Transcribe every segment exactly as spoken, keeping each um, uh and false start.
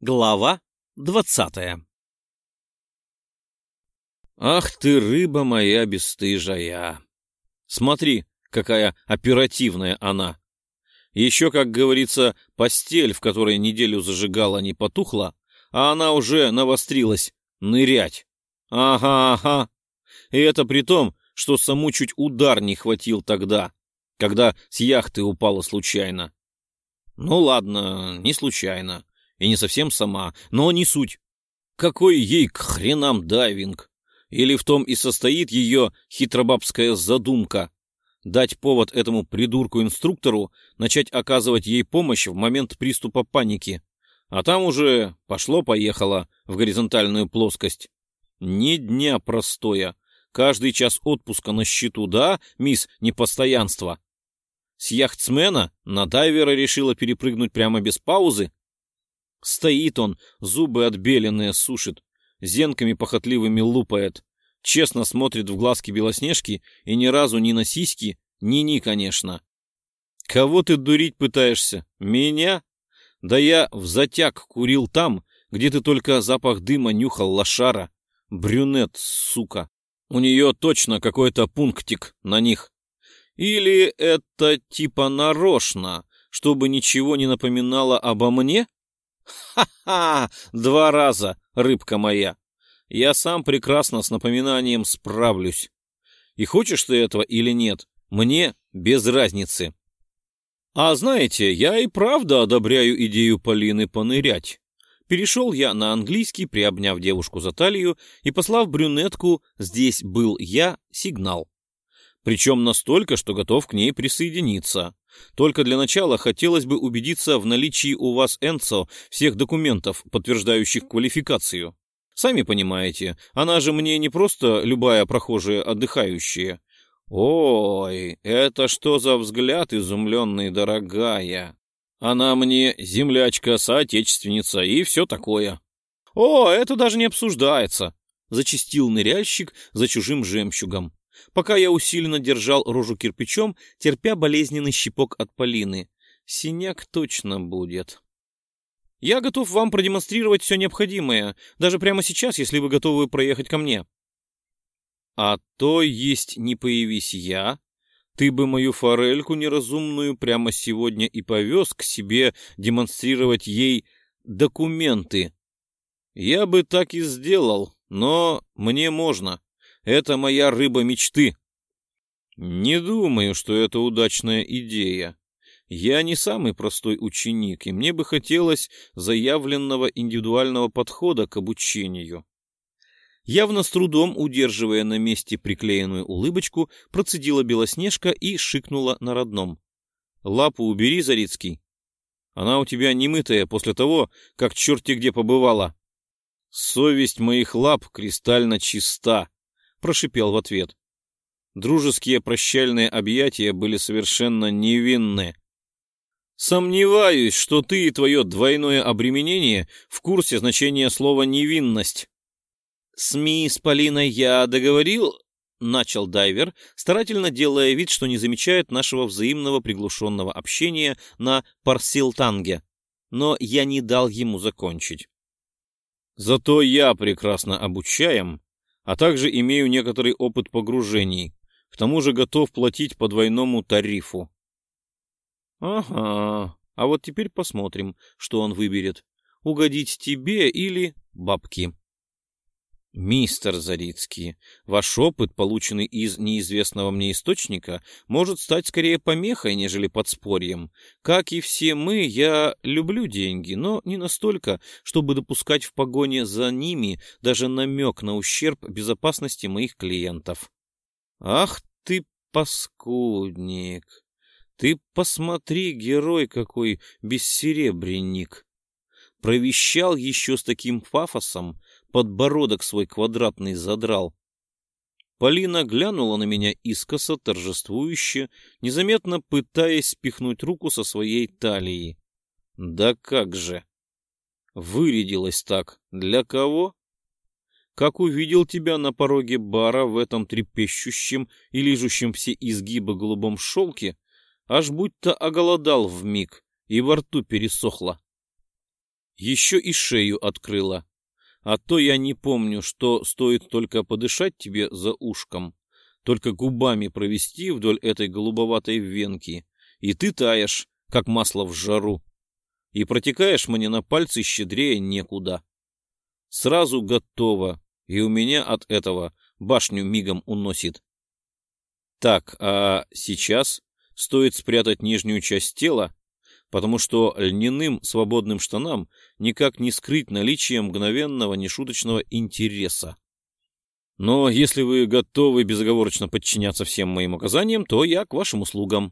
Глава двадцатая. Ах ты, рыба моя бесстыжая! Смотри, какая оперативная она! Еще, как говорится, постель, в которой неделю зажигала, не потухла, а она уже навострилась нырять. Ага, ага. И это при том, что саму чуть удар не хватил тогда, когда с яхты упала случайно. Ну ладно, не случайно. И не совсем сама, но не суть. Какой ей к хренам дайвинг? Или в том и состоит ее хитробабская задумка — дать повод этому придурку-инструктору начать оказывать ей помощь в момент приступа паники, а там уже пошло-поехало в горизонтальную плоскость. Ни дня простоя, каждый час отпуска на счету, да, мисс Непостоянство? С яхтсмена на дайвера решила перепрыгнуть прямо без паузы? Стоит он, зубы отбеленные сушит, зенками похотливыми лупает, честно смотрит в глазки Белоснежки и ни разу ни на сиськи, ни-ни, конечно. Кого ты дурить пытаешься? Меня? Да я в затяг курил там, где ты только запах дыма нюхал, лошара. Брюнет, сука. У нее точно какой-то пунктик на них. Или это типа нарочно, чтобы ничего не напоминало обо мне? Ха-ха! Два раза, рыбка моя. Я сам прекрасно с напоминанием справлюсь. И хочешь ты этого или нет, мне без разницы. А знаете, я и правда одобряю идею Полины понырять. Перешел я на английский, приобняв девушку за талию и послав брюнетку «Здесь был я» сигнал. Причем настолько, что готов к ней присоединиться. Только для начала хотелось бы убедиться в наличии у вас, Энцо, всех документов, подтверждающих квалификацию. Сами понимаете, она же мне не просто любая прохожая отдыхающая. Ой, это что за взгляд изумленный, дорогая? Она мне землячка-соотечественница и все такое. О, это даже не обсуждается, зачастил ныряльщик за чужим жемчугом, пока я усиленно держал рожу кирпичом, терпя болезненный щипок от Полины. Синяк точно будет. Я готов вам продемонстрировать все необходимое, даже прямо сейчас, если вы готовы проехать ко мне. А то есть не появись я, ты бы мою форельку неразумную прямо сегодня и повез к себе демонстрировать ей документы. Я бы так и сделал, но мне можно. Это моя рыба мечты. Не думаю, что это удачная идея. Я не самый простой ученик, и мне бы хотелось заявленного индивидуального подхода к обучению. Явно с трудом, удерживая на месте приклеенную улыбочку, процедила Белоснежка и шикнула на родном. Лапу убери, Зарицкий. Она у тебя немытая после того, как черти где побывала. Совесть моих лап кристально чиста. Прошипел в ответ. Дружеские прощальные объятия были совершенно невинны. Сомневаюсь, что ты и твое двойное обременение в курсе значения слова «невинность». «СМИ с Полиной я договорил», — начал дайвер, старательно делая вид, что не замечает нашего взаимного приглушенного общения на Парсилтанге, но я не дал ему закончить. «Зато я прекрасно обучаем, а также имею некоторый опыт погружений, к тому же готов платить по двойному тарифу». «Ага, а вот теперь посмотрим, что он выберет, угодить тебе или бабки». «Мистер Зарицкий, ваш опыт, полученный из неизвестного мне источника, может стать скорее помехой, нежели подспорьем. Как и все мы, я люблю деньги, но не настолько, чтобы допускать в погоне за ними даже намек на ущерб безопасности моих клиентов». «Ах ты, паскудник! Ты посмотри, герой какой бессеребренник!» Провещал еще с таким пафосом, подбородок свой квадратный задрал. Полина глянула на меня искоса, торжествующе, незаметно пытаясь спихнуть руку со своей талии. Да как же! Вырядилась так. Для кого? Как увидел тебя на пороге бара в этом трепещущем и лижущем все изгибы голубом шелке, аж будто оголодал вмиг и во рту пересохло. Еще и шею открыла. А то я не помню, что стоит только подышать тебе за ушком, только губами провести вдоль этой голубоватой венки, и ты таешь, как масло в жару, и протекаешь мне на пальцы щедрее некуда. Сразу готово, и у меня от этого башню мигом уносит. Так, а сейчас стоит спрятать нижнюю часть тела, потому что льняным свободным штанам никак не скрыть наличие мгновенного нешуточного интереса. Но если вы готовы безоговорочно подчиняться всем моим указаниям, то я к вашим услугам.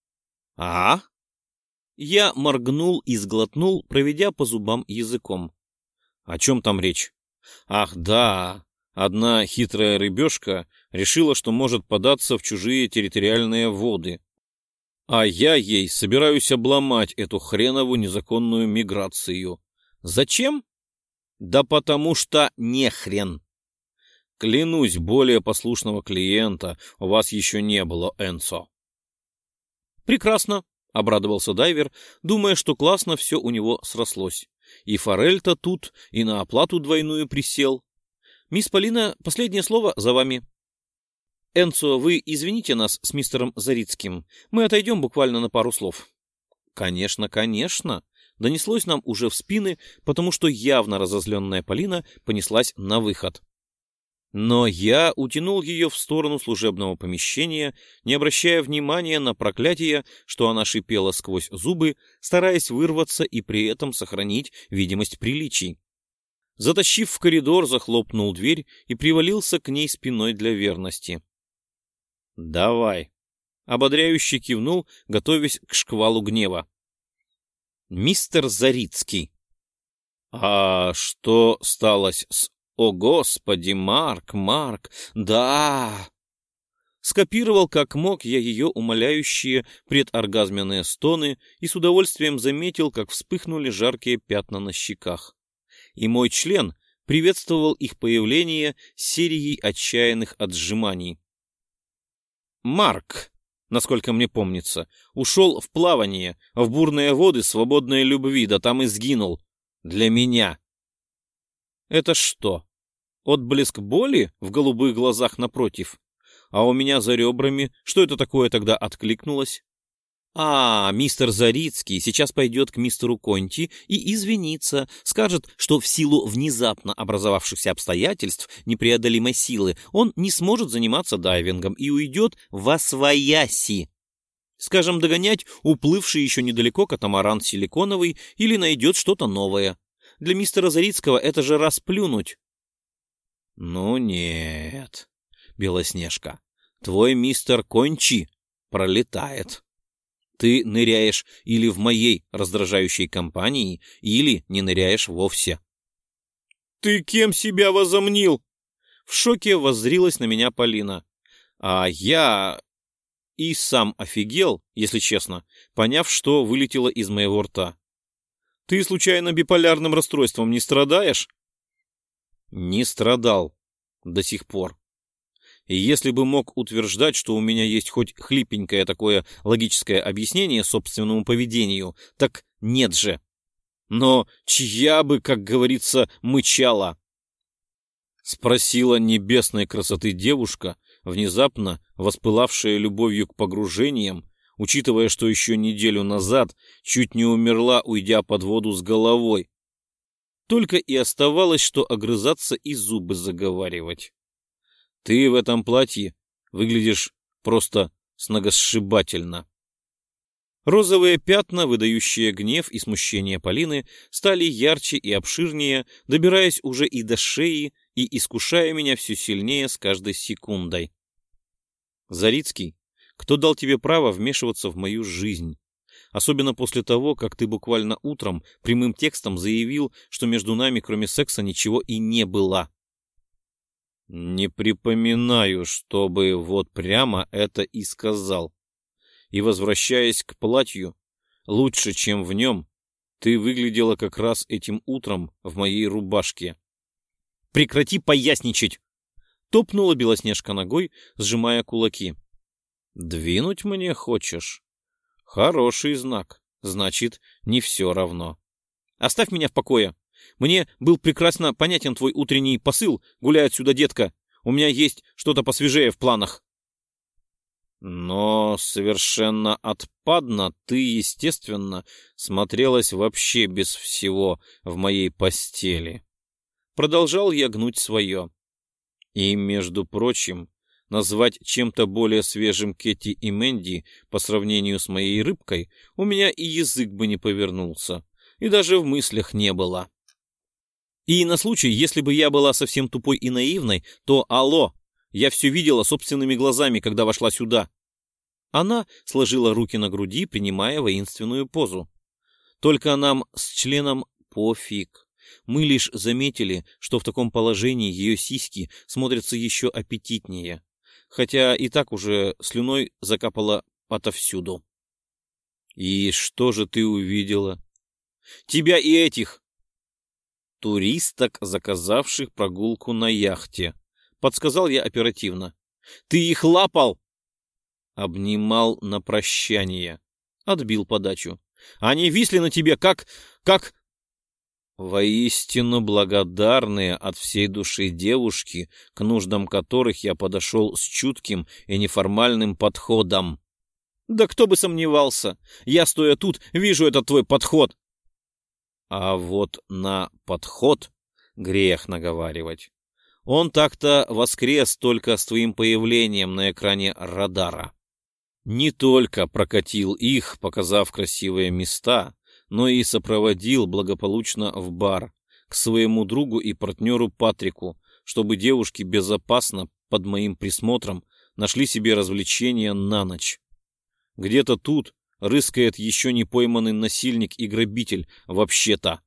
А? Я моргнул и сглотнул, проведя по зубам языком. О чем там речь? Ах, да, одна хитрая рыбешка решила, что может податься в чужие территориальные воды. А я ей собираюсь обломать эту хренову незаконную миграцию. Зачем? Да потому что не хрен. Клянусь, более послушного клиента у вас еще не было, Энцо. Прекрасно, обрадовался дайвер, думая, что классно все у него срослось. И форель-то тут, и на оплату двойную присел. Мисс Полина, последнее слово за вами. Энцо, вы извините нас с мистером Зарицким. Мы отойдем буквально на пару слов. Конечно, конечно. Донеслось нам уже в спины, потому что явно разозленная Полина понеслась на выход. Но я утянул ее в сторону служебного помещения, не обращая внимания на проклятие, что она шипела сквозь зубы, стараясь вырваться и при этом сохранить видимость приличий. Затащив в коридор, захлопнул дверь и привалился к ней спиной для верности. «Давай», — ободряюще кивнул, готовясь к шквалу гнева. «Мистер Зарицкий». «А что сталось с... О, Господи, Марк, Марк, да!» Скопировал как мог я ее умоляющие предоргазменные стоны и с удовольствием заметил, как вспыхнули жаркие пятна на щеках. И мой член приветствовал их появление серией отчаянных отжиманий. Марк, насколько мне помнится, ушел в плавание, в бурные воды свободной любви, да там и сгинул. Для меня. Это что, отблеск боли в голубых глазах напротив? А у меня за ребрами что это такое тогда откликнулось? А, мистер Зарицкий сейчас пойдет к мистеру Конти и извинится, скажет, что в силу внезапно образовавшихся обстоятельств непреодолимой силы он не сможет заниматься дайвингом и уйдет восвояси. Скажем, догонять уплывший еще недалеко катамаран силиконовый или найдет что-то новое. Для мистера Зарицкого это же расплюнуть. Ну нет, Белоснежка, твой мистер Кончи пролетает. Ты ныряешь или в моей раздражающей компании, или не ныряешь вовсе. Ты кем себя возомнил? В шоке воззрилась на меня Полина. А я и сам офигел, если честно, поняв, что вылетело из моего рта. Ты случайно биполярным расстройством не страдаешь? Не страдал до сих пор. И если бы мог утверждать, что у меня есть хоть хлипенькое такое логическое объяснение собственному поведению, так нет же. Но чья бы, как говорится, мычала? Спросила небесной красоты девушка, внезапно воспылавшая любовью к погружениям, учитывая, что еще неделю назад чуть не умерла, уйдя под воду с головой. Только и оставалось, что огрызаться и зубы заговаривать. Ты в этом платье выглядишь просто сногсшибательно. Розовые пятна, выдающие гнев и смущение Полины, стали ярче и обширнее, добираясь уже и до шеи и искушая меня все сильнее с каждой секундой. Зарицкий, кто дал тебе право вмешиваться в мою жизнь? Особенно после того, как ты буквально утром прямым текстом заявил, что между нами кроме секса ничего и не было. Не припоминаю, чтобы вот прямо это и сказал. И, возвращаясь к платью, лучше, чем в нем, ты выглядела как раз этим утром в моей рубашке. Прекрати поясничать! Топнула Белоснежка ногой, сжимая кулаки. Двинуть мне хочешь? Хороший знак, значит, не все равно. Оставь меня в покое. Мне был прекрасно понятен твой утренний посыл. Гуляй отсюда, детка. У меня есть что-то посвежее в планах. Но совершенно отпадно ты, естественно, смотрелась вообще без всего в моей постели. Продолжал я гнуть свое. И, между прочим, назвать чем-то более свежим Кэти и Мэнди по сравнению с моей рыбкой у меня и язык бы не повернулся, и даже в мыслях не было. И на случай, если бы я была совсем тупой и наивной, то алло, я все видела собственными глазами, когда вошла сюда. Она сложила руки на груди, принимая воинственную позу. Только нам с членом пофиг. Мы лишь заметили, что в таком положении ее сиськи смотрятся еще аппетитнее, хотя и так уже слюной закапала отовсюду. И что же ты увидела? Тебя и этих туристок, заказавших прогулку на яхте. Подсказал я оперативно. Ты их лапал? Обнимал на прощание. Отбил подачу. Они висли на тебе, как... как... Воистину благодарные от всей души девушки, к нуждам которых я подошел с чутким и неформальным подходом. Да кто бы сомневался. Я, стоя тут, вижу этот твой подход. А вот на подход грех наговаривать. Он так-то воскрес только с твоим появлением на экране радара. Не только прокатил их, показав красивые места, но и сопроводил благополучно в бар к своему другу и партнеру Патрику, чтобы девушки безопасно под моим присмотром нашли себе развлечения на ночь. Где-то тут рыскает еще не пойманный насильник и грабитель, вообще-то.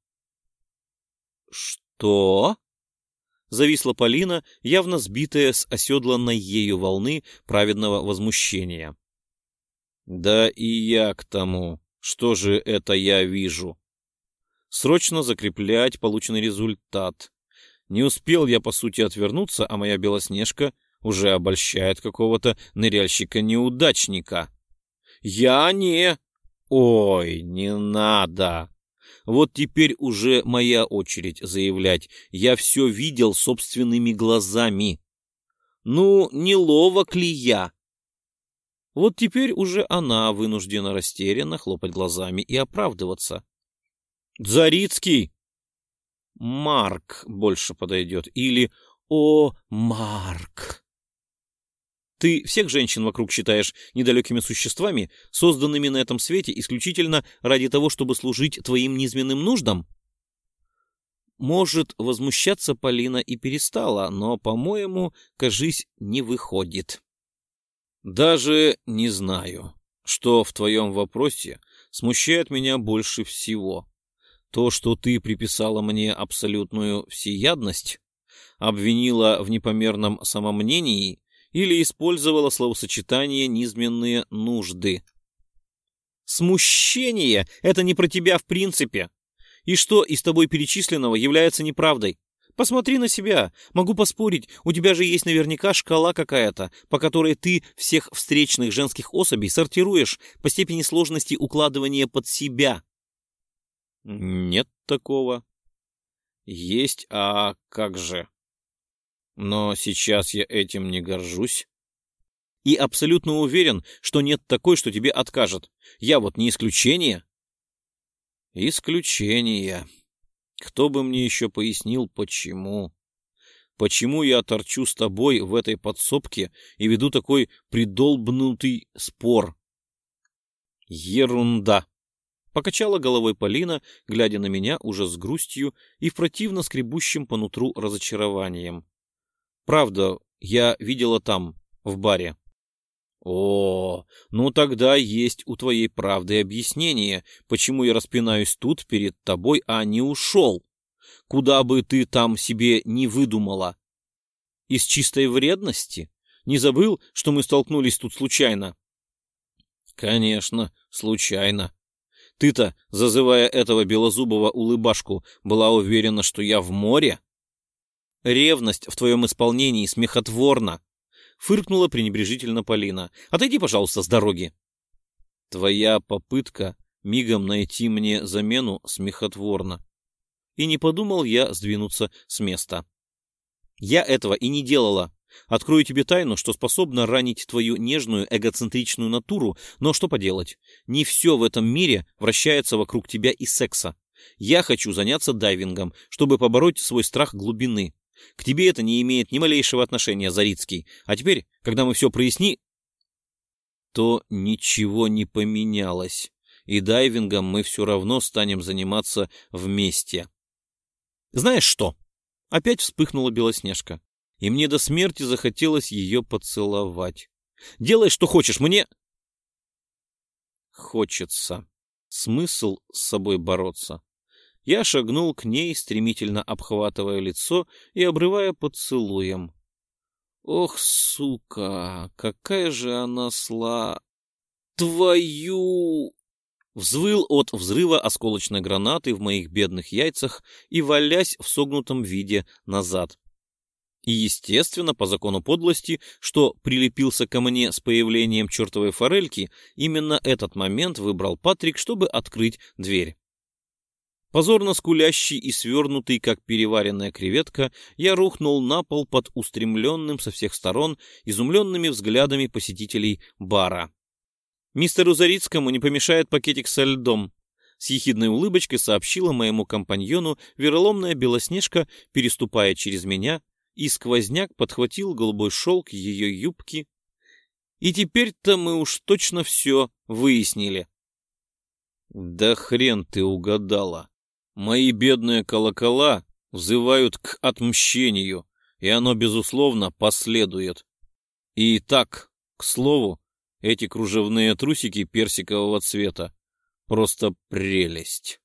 «Что?» — зависла Полина, явно сбитая с оседланной ею волны праведного возмущения. «Да и я к тому. Что же это я вижу? Срочно закреплять полученный результат. Не успел я, по сути, отвернуться, а моя Белоснежка уже обольщает какого-то ныряльщика-неудачника. Я не... Ой, не надо. Вот теперь уже моя очередь заявлять. Я все видел собственными глазами. Ну, не ловок ли я? Вот теперь уже она вынуждена растерянно хлопать глазами и оправдываться. Зарицкий! Марк больше подойдет. Или «О, Марк!» Ты всех женщин вокруг считаешь недалекими существами, созданными на этом свете исключительно ради того, чтобы служить твоим низменным нуждам? Может, возмущаться Полина и перестала, но, по-моему, кажись, не выходит. Даже не знаю, что в твоем вопросе смущает меня больше всего. То, что ты приписала мне абсолютную всеядность, обвинила в непомерном самомнении или использовала словосочетание «низменные нужды». Смущение — это не про тебя в принципе. И что из тобой перечисленного является неправдой? Посмотри на себя. Могу поспорить, у тебя же есть наверняка шкала какая-то, по которой ты всех встречных женских особей сортируешь по степени сложности укладывания под себя. Нет такого. Есть, а как же? Но сейчас я этим не горжусь. И абсолютно уверен, что нет такой, что тебе откажет. Я вот не исключение. Исключение. Кто бы мне еще пояснил, почему? Почему я торчу с тобой в этой подсобке и веду такой придолбнутый спор? Ерунда. Покачала головой Полина, глядя на меня уже с грустью и в противно скребущим по нутру разочарованием. Правда, я видела там, в баре. О, ну тогда есть у твоей правды объяснение, почему я распинаюсь тут перед тобой, а не ушел. Куда бы ты там себе не выдумала. Из чистой вредности? Не забыл, что мы столкнулись тут случайно? Конечно, случайно. Ты-то, зазывая этого белозубого улыбашку, была уверена, что я в море? Ревность в твоем исполнении смехотворна. Фыркнула пренебрежительно Полина. Отойди, пожалуйста, с дороги. Твоя попытка мигом найти мне замену смехотворно. И не подумал я сдвинуться с места. Я этого и не делала. Открою тебе тайну, что способна ранить твою нежную эгоцентричную натуру, но что поделать? Не все в этом мире вращается вокруг тебя и секса. Я хочу заняться дайвингом, чтобы побороть свой страх глубины. К тебе это не имеет ни малейшего отношения, Зарицкий. А теперь, когда мы все проясни, то ничего не поменялось, и дайвингом мы все равно станем заниматься вместе. Знаешь что? Опять вспыхнула Белоснежка, и мне до смерти захотелось ее поцеловать. Делай, что хочешь, мне... Хочется. Смысл с собой бороться. Я шагнул к ней, стремительно обхватывая лицо и обрывая поцелуем. Ох, сука, какая же она сла... Твою... Взвыл от взрыва осколочной гранаты в моих бедных яйцах и валясь в согнутом виде назад. И, естественно, по закону подлости, что прилепился ко мне с появлением чертовой форельки, именно этот момент выбрал Патрик, чтобы открыть дверь. Позорно скулящий и свернутый, как переваренная креветка, я рухнул на пол под устремленным со всех сторон изумленными взглядами посетителей бара. «Мистеру Зарицкому не помешает пакетик со льдом», — с ехидной улыбочкой сообщила моему компаньону вероломная Белоснежка, переступая через меня, и сквозняк подхватил голубой шелк ее юбки. И теперь-то мы уж точно все выяснили. «Да хрен ты угадала. Мои бедные колокола взывают к отмщению, и оно, безусловно, последует. И так, к слову, эти кружевные трусики персикового цвета — просто прелесть».